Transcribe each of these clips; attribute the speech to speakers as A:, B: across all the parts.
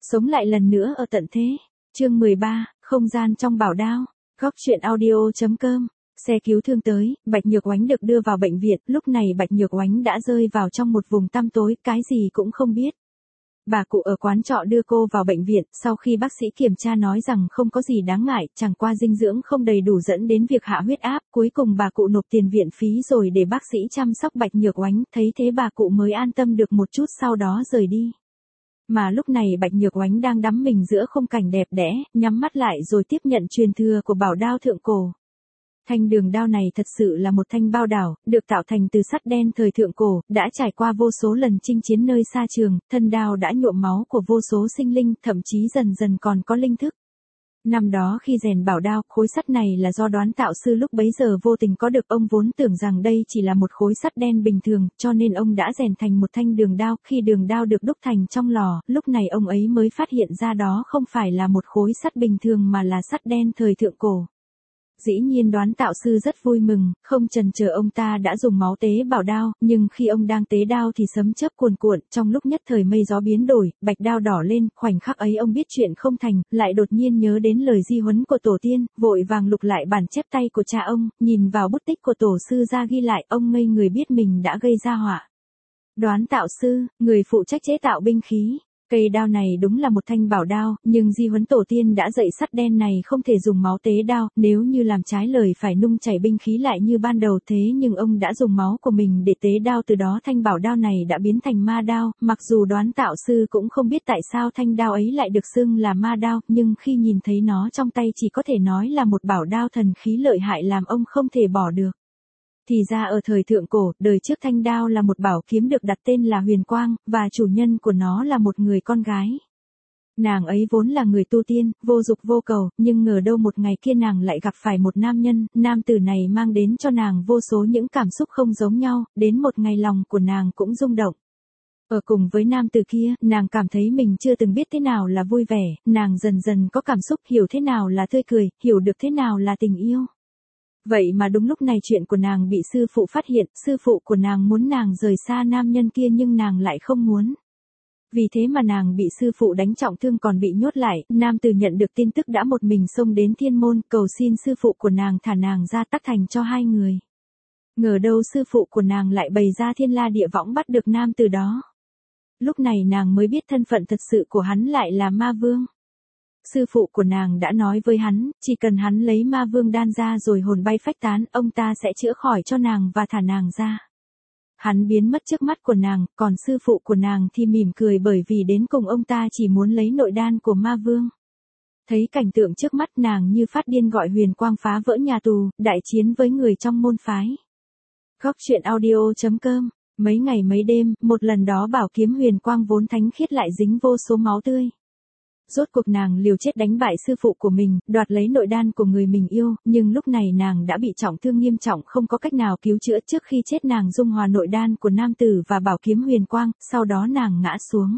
A: Sống lại lần nữa ở tận thế. Chương 13, không gian trong bảo đao. Góc truyện audio.com. Xe cứu thương tới, Bạch Nhược Oánh được đưa vào bệnh viện, lúc này Bạch Nhược Oánh đã rơi vào trong một vùng tăm tối, cái gì cũng không biết. Bà cụ ở quán trọ đưa cô vào bệnh viện, sau khi bác sĩ kiểm tra nói rằng không có gì đáng ngại, chẳng qua dinh dưỡng không đầy đủ dẫn đến việc hạ huyết áp, cuối cùng bà cụ nộp tiền viện phí rồi để bác sĩ chăm sóc Bạch Nhược Oánh, thấy thế bà cụ mới an tâm được một chút sau đó rời đi. Mà lúc này Bạch Nhược Oánh đang đắm mình giữa khung cảnh đẹp đẽ, nhắm mắt lại rồi tiếp nhận truyền thừa của bảo đao thượng cổ. Thanh đường đao này thật sự là một thanh bao đảo, được tạo thành từ sắt đen thời thượng cổ, đã trải qua vô số lần chinh chiến nơi xa trường, thân đao đã nhuộm máu của vô số sinh linh, thậm chí dần dần còn có linh thức. Năm đó khi rèn bảo đao, khối sắt này là do Đoán Tạo Sư lúc bấy giờ vô tình có được, ông vốn tưởng rằng đây chỉ là một khối sắt đen bình thường, cho nên ông đã rèn thành một thanh đường đao, khi đường đao được đúc thành trong lò, lúc này ông ấy mới phát hiện ra đó không phải là một khối sắt bình thường mà là sắt đen thời thượng cổ. Dĩ nhiên Đoán Tạo Sư rất vui mừng, không chần chờ ông ta đã dùng máu tế bảo đao, nhưng khi ông đang tế đao thì sấm chớp cuồn cuộn, trong lúc nhất thời mây gió biến đổi, bạch đao đỏ lên, khoảnh khắc ấy ông biết chuyện không thành, lại đột nhiên nhớ đến lời di huấn của tổ tiên, vội vàng lục lại bản chép tay của cha ông, nhìn vào bút tích của tổ sư ra ghi lại, ông ngây người biết mình đã gây ra họa. Đoán Tạo Sư, người phụ trách chế tạo binh khí. Cây đao này đúng là một thanh bảo đao, nhưng di huấn tổ tiên đã dạy sắt đen này không thể dùng máu tế đao, nếu như làm trái lời phải nung chảy binh khí lại như ban đầu, thế nhưng ông đã dùng máu của mình để tế đao, từ đó thanh bảo đao này đã biến thành ma đao, mặc dù Đoán Tạo Sư cũng không biết tại sao thanh đao ấy lại được xưng là ma đao, nhưng khi nhìn thấy nó trong tay chỉ có thể nói là một bảo đao thần khí lợi hại làm ông không thể bỏ được. Thì ra ở thời thượng cổ, đời trước thanh đao là một bảo kiếm được đặt tên là Huyền Quang, và chủ nhân của nó là một người con gái. Nàng ấy vốn là người tu tiên, vô dục vô cầu, nhưng ngờ đâu một ngày kia nàng lại gặp phải một nam nhân, nam tử này mang đến cho nàng vô số những cảm xúc không giống nhau, đến một ngày lòng của nàng cũng rung động. Ở cùng với nam tử kia, nàng cảm thấy mình chưa từng biết thế nào là vui vẻ, nàng dần dần có cảm xúc hiểu thế nào là tươi cười, hiểu được thế nào là tình yêu. Vậy mà đúng lúc này chuyện của nàng bị sư phụ phát hiện, sư phụ của nàng muốn nàng rời xa nam nhân kia nhưng nàng lại không muốn. Vì thế mà nàng bị sư phụ đánh trọng thương còn bị nhốt lại, nam tử nhận được tin tức đã một mình xông đến thiên môn cầu xin sư phụ của nàng thả nàng ra tắc thành cho hai người. Ngờ đâu sư phụ của nàng lại bày ra thiên la địa võng bắt được nam tử đó. Lúc này nàng mới biết thân phận thật sự của hắn lại là ma vương. Sư phụ của nàng đã nói với hắn, chỉ cần hắn lấy ma vương đan ra rồi hồn bay phách tán, ông ta sẽ chữa khỏi cho nàng và thả nàng ra. Hắn biến mất trước mắt của nàng, còn sư phụ của nàng thì mỉm cười bởi vì đến cùng ông ta chỉ muốn lấy nội đan của ma vương. Thấy cảnh tượng trước mắt nàng như phát điên gọi Huyền Quang phá vỡ nhà tù, đại chiến với người trong môn phái. Góc truyện audio.com. Mấy ngày mấy đêm, một lần đó bảo kiếm Huyền Quang vốn thánh khiết lại dính vô số máu tươi. Rốt cuộc nàng liều chết đánh bại sư phụ của mình, đoạt lấy nội đan của người mình yêu, nhưng lúc này nàng đã bị trọng thương nghiêm trọng không có cách nào cứu chữa, trước khi chết nàng dung hòa nội đan của nam tử và bảo kiếm Huyền Quang, sau đó nàng ngã xuống.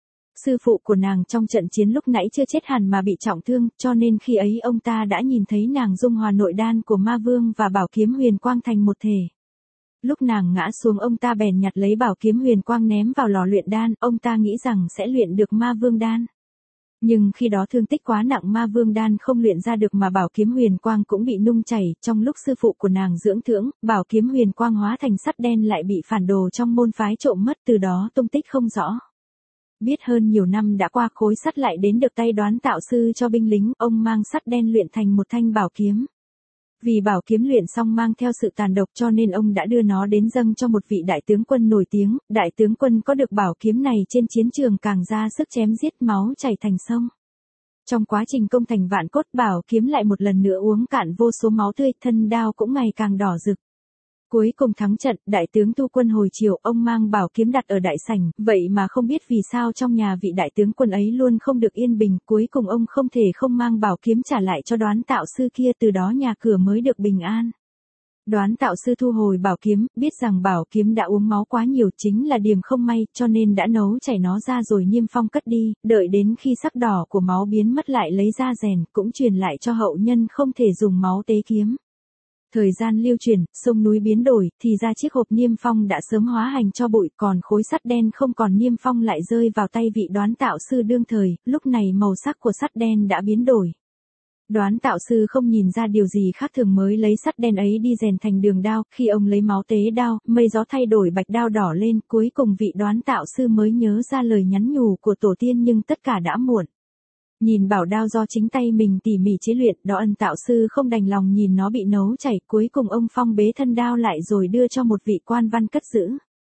A: Sư phụ của nàng trong trận chiến lúc nãy chưa chết hẳn mà bị trọng thương, cho nên khi ấy ông ta đã nhìn thấy nàng dung hòa nội đan của ma vương và bảo kiếm Huyền Quang thành một thể. Lúc nàng ngã xuống ông ta bèn nhặt lấy bảo kiếm Huyền Quang ném vào lò luyện đan, ông ta nghĩ rằng sẽ luyện được ma vương đan. Nhưng khi đó thương tích quá nặng ma vương đan không luyện ra được mà bảo kiếm Huyền Quang cũng bị nung chảy, trong lúc sư phụ của nàng dưỡng thương, bảo kiếm Huyền Quang hóa thành sắt đen lại bị phản đồ trong môn phái trộm mất, từ đó tung tích không rõ. Biết hơn nhiều năm đã qua khối sắt lại đến được tay Đoán Tạo Sư cho binh lính, ông mang sắt đen luyện thành một thanh bảo kiếm. Vì bảo kiếm luyện xong mang theo sự tàn độc cho nên ông đã đưa nó đến dâng cho một vị đại tướng quân nổi tiếng, đại tướng quân có được bảo kiếm này trên chiến trường càng ra sức chém giết máu chảy thành sông. Trong quá trình công thành vạn cốt bảo kiếm lại một lần nữa uống cạn vô số máu tươi, thân đao cũng ngày càng đỏ rực. Cuối cùng thắng trận, đại tướng tu quân hồi chiều, ông mang bảo kiếm đặt ở đại sảnh, vậy mà không biết vì sao trong nhà vị đại tướng quân ấy luôn không được yên bình, cuối cùng ông không thể không mang bảo kiếm trả lại cho Đoán Tạo Sư kia, từ đó nhà cửa mới được bình an. Đoán Tạo Sư thu hồi bảo kiếm, biết rằng bảo kiếm đã uống máu quá nhiều, chính là điểm không may, cho nên đã nấu chảy nó ra rồi niêm phong cất đi, đợi đến khi sắc đỏ của máu biến mất lại lấy ra rèn, cũng truyền lại cho hậu nhân không thể dùng máu tế kiếm. Thời gian lưu chuyển, sông núi biến đổi, thì ra chiếc hộp niêm phong đã sớm hóa hành cho bụi, còn khối sắt đen không còn niêm phong lại rơi vào tay vị đoán tạo sư đương thời, lúc này màu sắc của sắt đen đã biến đổi. Đoán tạo sư không nhìn ra điều gì khác thường mới lấy sắt đen ấy đi rèn thành đường đao, khi ông lấy máu tế đao, mây gió thay đổi bạch đao đỏ lên, cuối cùng vị đoán tạo sư mới nhớ ra lời nhắn nhủ của tổ tiên nhưng tất cả đã muộn. Nhìn bảo đao do chính tay mình tỉ mỉ chế luyện, đó ân tạo sư không đành lòng nhìn nó bị nấu chảy, cuối cùng ông phong bế thân đao lại rồi đưa cho một vị quan văn cất giữ.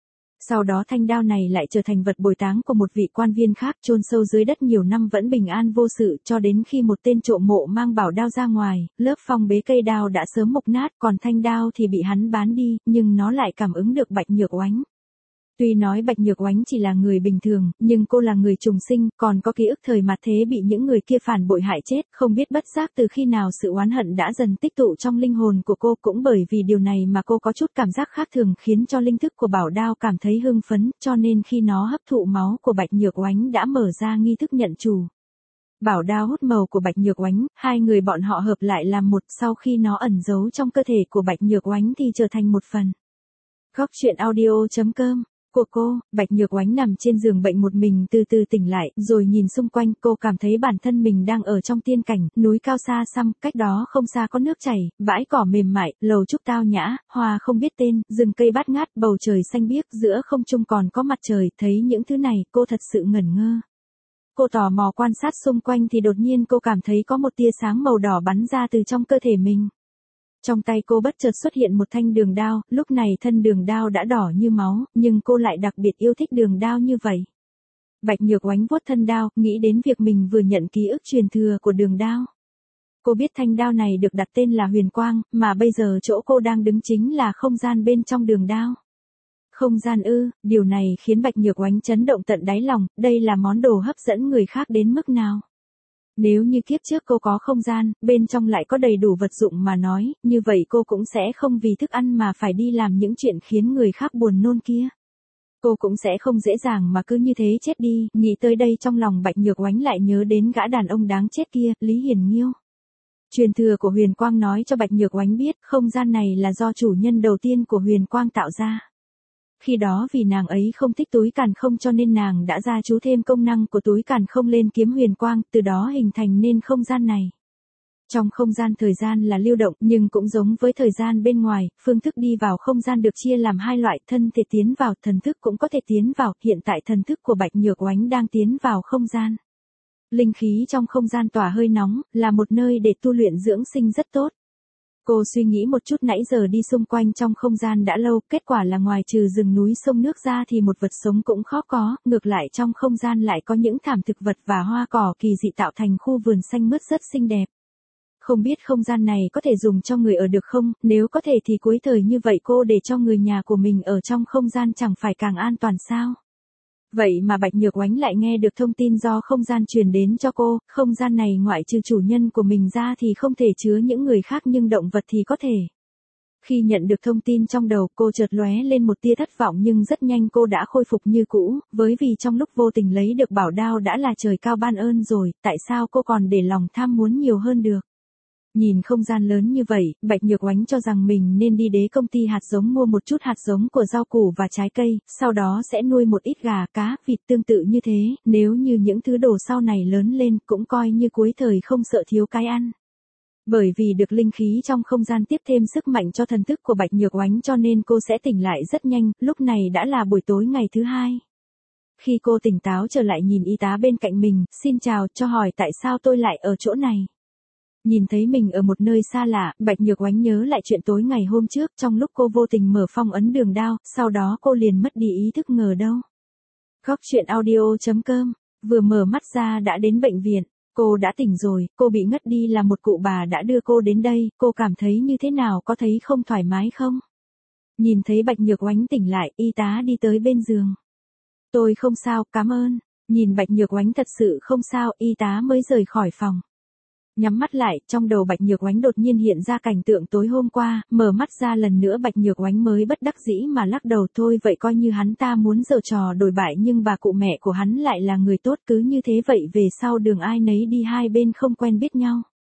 A: Sau đó thanh đao này lại trở thành vật bồi táng của một vị quan viên khác, chôn sâu dưới đất nhiều năm vẫn bình an vô sự, cho đến khi một tên trộm mộ mang bảo đao ra ngoài, lớp phong bế cây đao đã sớm mục nát, còn thanh đao thì bị hắn bán đi, nhưng nó lại cảm ứng được Bạch Nhược Oánh. Tuy nói Bạch Nhược Oánh chỉ là người bình thường, nhưng cô là người trùng sinh, còn có ký ức thời mạt thế bị những người kia phản bội hại chết, không biết bất giác từ khi nào sự oán hận đã dần tích tụ trong linh hồn của cô, cũng bởi vì điều này mà cô có chút cảm giác khác thường khiến cho linh thức của bảo đao cảm thấy hưng phấn, cho nên khi nó hấp thụ máu của Bạch Nhược Oánh đã mở ra nghi thức nhận chủ. Bảo đao hút màu của Bạch Nhược Oánh, hai người bọn họ hợp lại làm một, sau khi nó ẩn giấu trong cơ thể của Bạch Nhược Oánh thì trở thành một phần. Góc truyện audio.com của cô, Bạch Nhược Oánh nằm trên giường bệnh một mình từ từ tỉnh lại, rồi nhìn xung quanh, cô cảm thấy bản thân mình đang ở trong tiên cảnh, núi cao xa xăm, cách đó không xa có nước chảy, bãi cỏ mềm mại, lầu trúc tao nhã, hoa không biết tên, rừng cây bát ngát, bầu trời xanh biếc, giữa không trung còn có mặt trời, thấy những thứ này, cô thật sự ngẩn ngơ. Cô tò mò quan sát xung quanh thì đột nhiên cô cảm thấy có một tia sáng màu đỏ bắn ra từ trong cơ thể mình. Trong tay cô bất chợt xuất hiện một thanh đường đao, lúc này thân đường đao đã đỏ như máu, nhưng cô lại đặc biệt yêu thích đường đao như vậy. Bạch Nhược Oánh vuốt thân đao, nghĩ đến việc mình vừa nhận ký ức truyền thừa của đường đao. Cô biết thanh đao này được đặt tên là Huyền Quang, mà bây giờ chỗ cô đang đứng chính là không gian bên trong đường đao. Không gian ư, điều này khiến Bạch Nhược Oánh chấn động tận đáy lòng, đây là món đồ hấp dẫn người khác đến mức nào. Nếu như kiếp trước cô có không gian, bên trong lại có đầy đủ vật dụng mà nói, như vậy cô cũng sẽ không vì thức ăn mà phải đi làm những chuyện khiến người khác buồn nôn kia. Cô cũng sẽ không dễ dàng mà cứ như thế chết đi, nghĩ tới đây trong lòng Bạch Nhược Oánh lại nhớ đến gã đàn ông đáng chết kia, Lý Hiền Nghiêu. Truyền thừa của Huyền Quang nói cho Bạch Nhược Oánh biết, không gian này là do chủ nhân đầu tiên của Huyền Quang tạo ra. Khi đó vì nàng ấy không thích túi càn không cho nên nàng đã gia chú thêm công năng của túi càn không lên kiếm huyền quang, từ đó hình thành nên không gian này. Trong không gian thời gian là lưu động nhưng cũng giống với thời gian bên ngoài, phương thức đi vào không gian được chia làm hai loại, thân thể tiến vào, thần thức cũng có thể tiến vào, hiện tại thần thức của Bạch Nhược Oánh đang tiến vào không gian. Linh khí trong không gian tỏa hơi nóng, là một nơi để tu luyện dưỡng sinh rất tốt. Cô suy nghĩ một chút nãy giờ đi xung quanh trong không gian đã lâu, kết quả là ngoài trừ rừng núi sông nước ra thì một vật sống cũng khó có, ngược lại trong không gian lại có những thảm thực vật và hoa cỏ kỳ dị tạo thành khu vườn xanh mướt rất xinh đẹp. Không biết không gian này có thể dùng cho người ở được không, nếu có thể thì cuối thời như vậy cô để cho người nhà của mình ở trong không gian chẳng phải càng an toàn sao? Vậy mà Bạch Nhược Oánh lại nghe được thông tin do không gian truyền đến cho cô, không gian này ngoại trừ chủ nhân của mình ra thì không thể chứa những người khác nhưng động vật thì có thể. Khi nhận được thông tin trong đầu cô chợt lóe lên một tia thất vọng nhưng rất nhanh cô đã khôi phục như cũ, với vì trong lúc vô tình lấy được bảo đao đã là trời cao ban ơn rồi, tại sao cô còn để lòng tham muốn nhiều hơn được. Nhìn không gian lớn như vậy, Bạch Nhược Oánh cho rằng mình nên đi đế công ty hạt giống mua một chút hạt giống của rau củ và trái cây, sau đó sẽ nuôi một ít gà, cá, vịt tương tự như thế, nếu như những thứ đồ sau này lớn lên cũng coi như cuối thời không sợ thiếu cái ăn. Bởi vì được linh khí trong không gian tiếp thêm sức mạnh cho thần thức của Bạch Nhược Oánh cho nên cô sẽ tỉnh lại rất nhanh, lúc này đã là buổi tối ngày thứ hai. Khi cô tỉnh táo trở lại nhìn y tá bên cạnh mình, xin chào, cho hỏi tại sao tôi lại ở chỗ này. Nhìn thấy mình ở một nơi xa lạ, Bạch Nhược Oánh nhớ lại chuyện tối ngày hôm trước, trong lúc cô vô tình mở phong ấn đường đao, sau đó cô liền mất đi ý thức ngờ đâu. Góc truyện audio.com, vừa mở mắt ra đã đến bệnh viện, cô đã tỉnh rồi, cô bị ngất đi là một cụ bà đã đưa cô đến đây, cô cảm thấy như thế nào, có thấy không thoải mái không? Nhìn thấy Bạch Nhược Oánh tỉnh lại, y tá đi tới bên giường. Tôi không sao, cảm ơn. Nhìn Bạch Nhược Oánh thật sự không sao, y tá mới rời khỏi phòng. Nhắm mắt lại, trong đầu Bạch Nhược Oánh đột nhiên hiện ra cảnh tượng tối hôm qua, mở mắt ra lần nữa Bạch Nhược Oánh mới bất đắc dĩ mà lắc đầu thôi vậy coi như hắn ta muốn giở trò đổi bại nhưng bà cụ mẹ của hắn lại là người tốt cứ như thế vậy về sau đường ai nấy đi hai bên không quen biết nhau.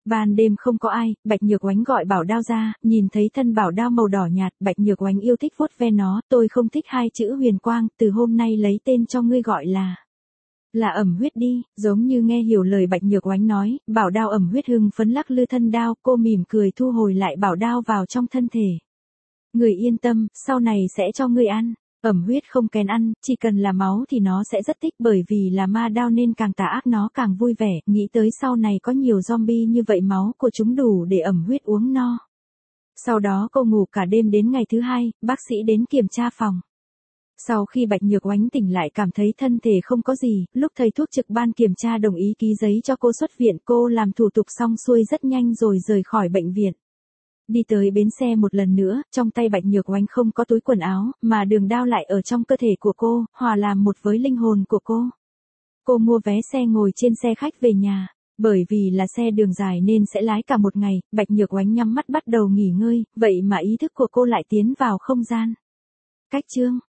A: Ban đêm không có ai, Bạch Nhược Oánh gọi Bảo Đao ra, nhìn thấy thân bảo đao màu đỏ nhạt, Bạch Nhược Oánh yêu thích vuốt ve nó, tôi không thích hai chữ huyền quang, từ hôm nay lấy tên cho ngươi gọi là ẩm huyết đi, giống như nghe hiểu lời Bạch Nhược Oánh nói, bảo đao ẩm huyết hưng phấn lắc lư thân đao, cô mỉm cười thu hồi lại bảo đao vào trong thân thể. Người yên tâm, sau này sẽ cho ngươi ăn. Ẩm huyết không kén ăn, chỉ cần là máu thì nó sẽ rất thích bởi vì là ma đao nên càng tà ác nó càng vui vẻ, nghĩ tới sau này có nhiều zombie như vậy máu của chúng đủ để ẩm huyết uống no. Sau đó cô ngủ cả đêm đến ngày thứ hai, bác sĩ đến kiểm tra phòng. Sau khi Bạch Nhược Oánh tỉnh lại cảm thấy thân thể không có gì, lúc thầy thuốc trực ban kiểm tra đồng ý ký giấy cho cô xuất viện, cô làm thủ tục xong xuôi rất nhanh rồi rời khỏi bệnh viện. Đi tới bến xe một lần nữa, trong tay Bạch Nhược Oánh không có túi quần áo, mà đường đao lại ở trong cơ thể của cô, hòa làm một với linh hồn của cô. Cô mua vé xe ngồi trên xe khách về nhà. Bởi vì là xe đường dài nên sẽ lái cả một ngày, Bạch Nhược Oánh nhắm mắt bắt đầu nghỉ ngơi, vậy mà ý thức của cô lại tiến vào không gian. Cách chương